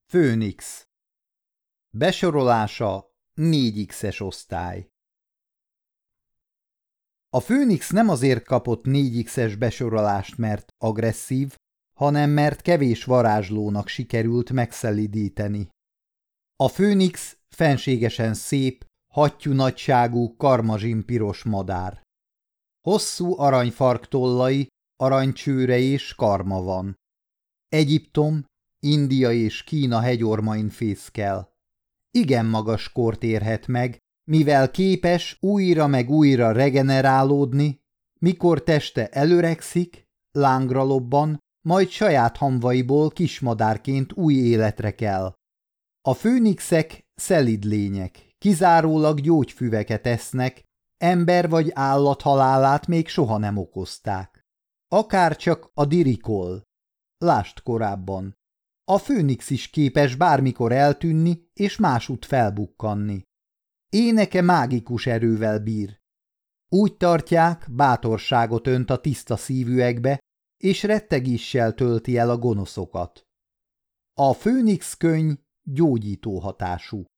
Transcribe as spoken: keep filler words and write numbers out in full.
Főnix. Besorolása négy X-es osztály. A Főnix nem azért kapott négy X-es besorolást, mert agresszív, hanem mert kevés varázslónak sikerült megszelidíteni. A Főnix fenségesen szép, hattyú nagyságú, karmazsinpiros madár. Hosszú aranyfarktollai, aranycsőre és karma van. Egyiptom, India és Kína hegyormain fészkel. Igen magas kort érhet meg, mivel képes újra meg újra regenerálódni, mikor teste előregszik, lángra lobban, majd saját hamvaiból kismadárként új életre kell. A főnixek szelíd lények, kizárólag gyógyfüveket esznek, ember vagy állat halálát még soha nem okozták. Akárcsak a dirikol. Lásd korábban. A főnix is képes bármikor eltűnni és másút felbukkanni. Éneke mágikus erővel bír. Úgy tartják, bátorságot önt a tiszta szívűekbe, és rettegéssel tölti el a gonoszokat. A főnix könyv gyógyító hatású.